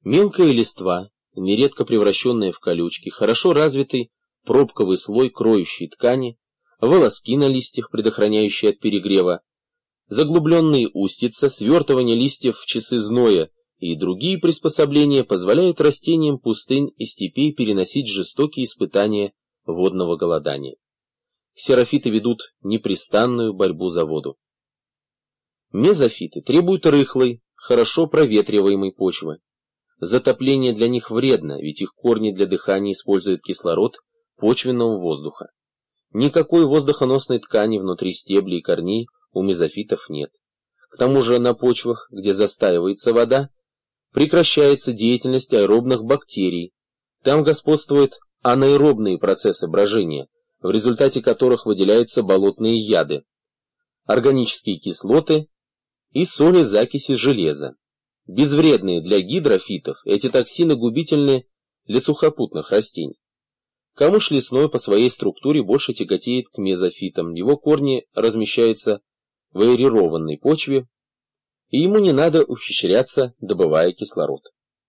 Мелкая листва, нередко превращенная в колючки, хорошо развитый пробковый слой кроющей ткани, волоски на листьях, предохраняющие от перегрева, заглубленные устица, свертывание листьев в часы зноя и другие приспособления позволяют растениям пустынь и степей переносить жестокие испытания водного голодания. Ксерофиты ведут непрестанную борьбу за воду. Мезофиты требуют рыхлой, хорошо проветриваемой почвы. Затопление для них вредно, ведь их корни для дыхания используют кислород почвенного воздуха. Никакой воздухоносной ткани внутри стеблей и корней у мезофитов нет. К тому же на почвах, где застаивается вода, прекращается деятельность аэробных бактерий. Там господствуют анаэробные процессы брожения, в результате которых выделяются болотные яды, органические кислоты и соли закиси железа. Безвредные для гидрофитов, эти токсины губительны для сухопутных растений. Камыш лесной по своей структуре больше тяготеет к мезофитам, его корни размещаются в аэрированной почве, и ему не надо ухищряться, добывая кислород.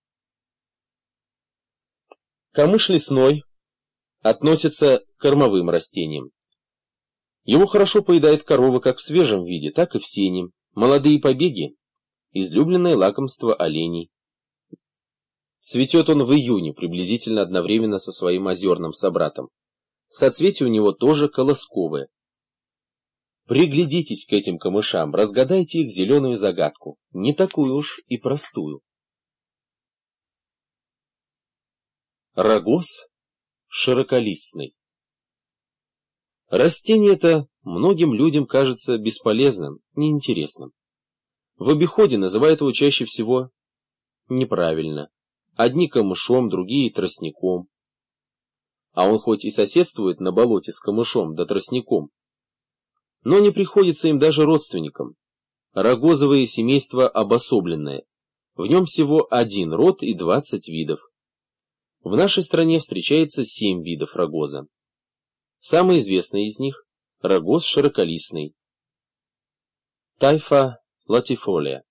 Камыш лесной относится к кормовым растениям. Его хорошо поедает корова как в свежем виде, так и в сенем. Молодые побеги – излюбленное лакомство оленей. Цветет он в июне, приблизительно одновременно со своим озерным собратом. Соцветие у него тоже колосковое. Приглядитесь к этим камышам, разгадайте их зеленую загадку, не такую уж и простую. Рогоз широколистный. Растение это многим людям кажется бесполезным, неинтересным. В обиходе называют его чаще всего неправильно. Одни камышом, другие тростником. А он хоть и соседствует на болоте с камышом да тростником, но не приходится им даже родственникам. Рогозовое семейство обособленное. В нем всего один род и 20 видов. В нашей стране встречается 7 видов рогоза. Самый известный из них – рогоз широколистный. Тайфа латифолия.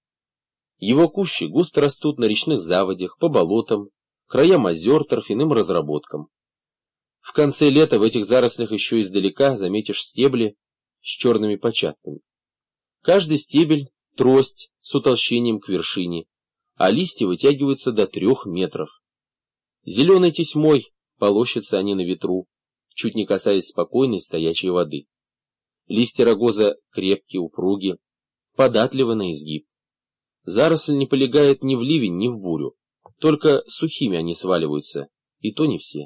Его кущи густо растут на речных заводях, по болотам, краям озер, торфяным разработкам. В конце лета в этих зарослях еще издалека заметишь стебли с черными початками. Каждый стебель – трость с утолщением к вершине, а листья вытягиваются до 3 метров. Зеленой тесьмой полощутся они на ветру, чуть не касаясь спокойной стоячей воды. Листья рогоза крепкие, упругие, податливы на изгиб. Заросль не полегает ни в ливень, ни в бурю, только сухими они сваливаются, и то не все.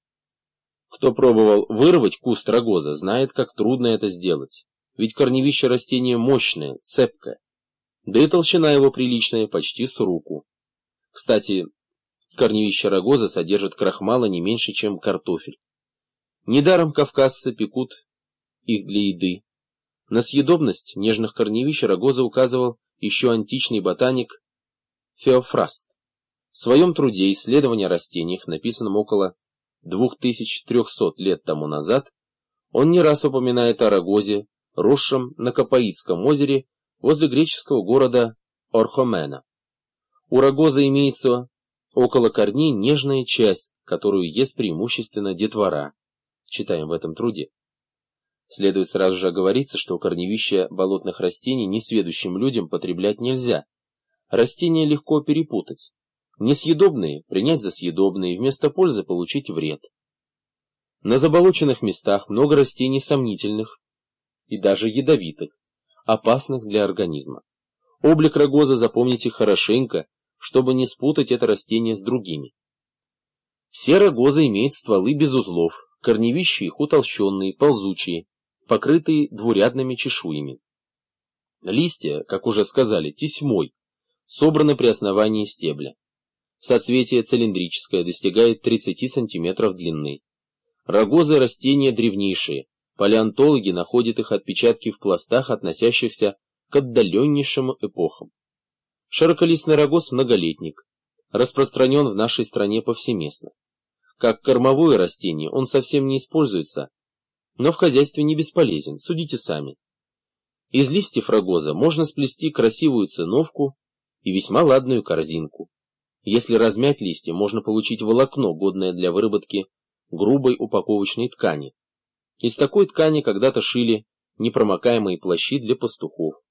Кто пробовал вырвать куст рогоза, знает, как трудно это сделать, ведь корневище растения мощное, цепкое, да и толщина его приличная, почти с руку. Кстати, корневище рогоза содержит крахмала не меньше, чем картофель. Недаром кавказцы пекут их для еды. На съедобность нежных корневищ рогоза указывал еще античный ботаник Феофраст. В своем труде «Исследования о растениях», написанном около 2300 лет тому назад, он не раз упоминает о рогозе, росшем на Капаитском озере возле греческого города Орхомена. У рогоза имеется около корней нежная часть, которую ест преимущественно детвора. Читаем в этом труде. Следует сразу же оговориться, что корневища болотных растений несведущим людям потреблять нельзя. Растения легко перепутать. Несъедобные принять за съедобные, вместо пользы получить вред. На заболоченных местах много растений сомнительных и даже ядовитых, опасных для организма. Облик рогоза запомните хорошенько, чтобы не спутать это растение с другими. Все рогозы имеют стволы без узлов, корневища их утолщенные, ползучие, покрытые двурядными чешуями. Листья, как уже сказали, тесьмой, собраны при основании стебля. Соцветие цилиндрическое, достигает 30 см длины. Рогозы растения древнейшие, палеонтологи находят их отпечатки в пластах, относящихся к отдаленнейшим эпохам. Широколистный рогоз многолетник, распространен в нашей стране повсеместно. Как кормовое растение он совсем не используется, но в хозяйстве не бесполезен, судите сами. Из листьев рогоза можно сплести красивую циновку и весьма ладную корзинку. Если размять листья, можно получить волокно, годное для выработки грубой упаковочной ткани. Из такой ткани когда-то шили непромокаемые плащи для пастухов.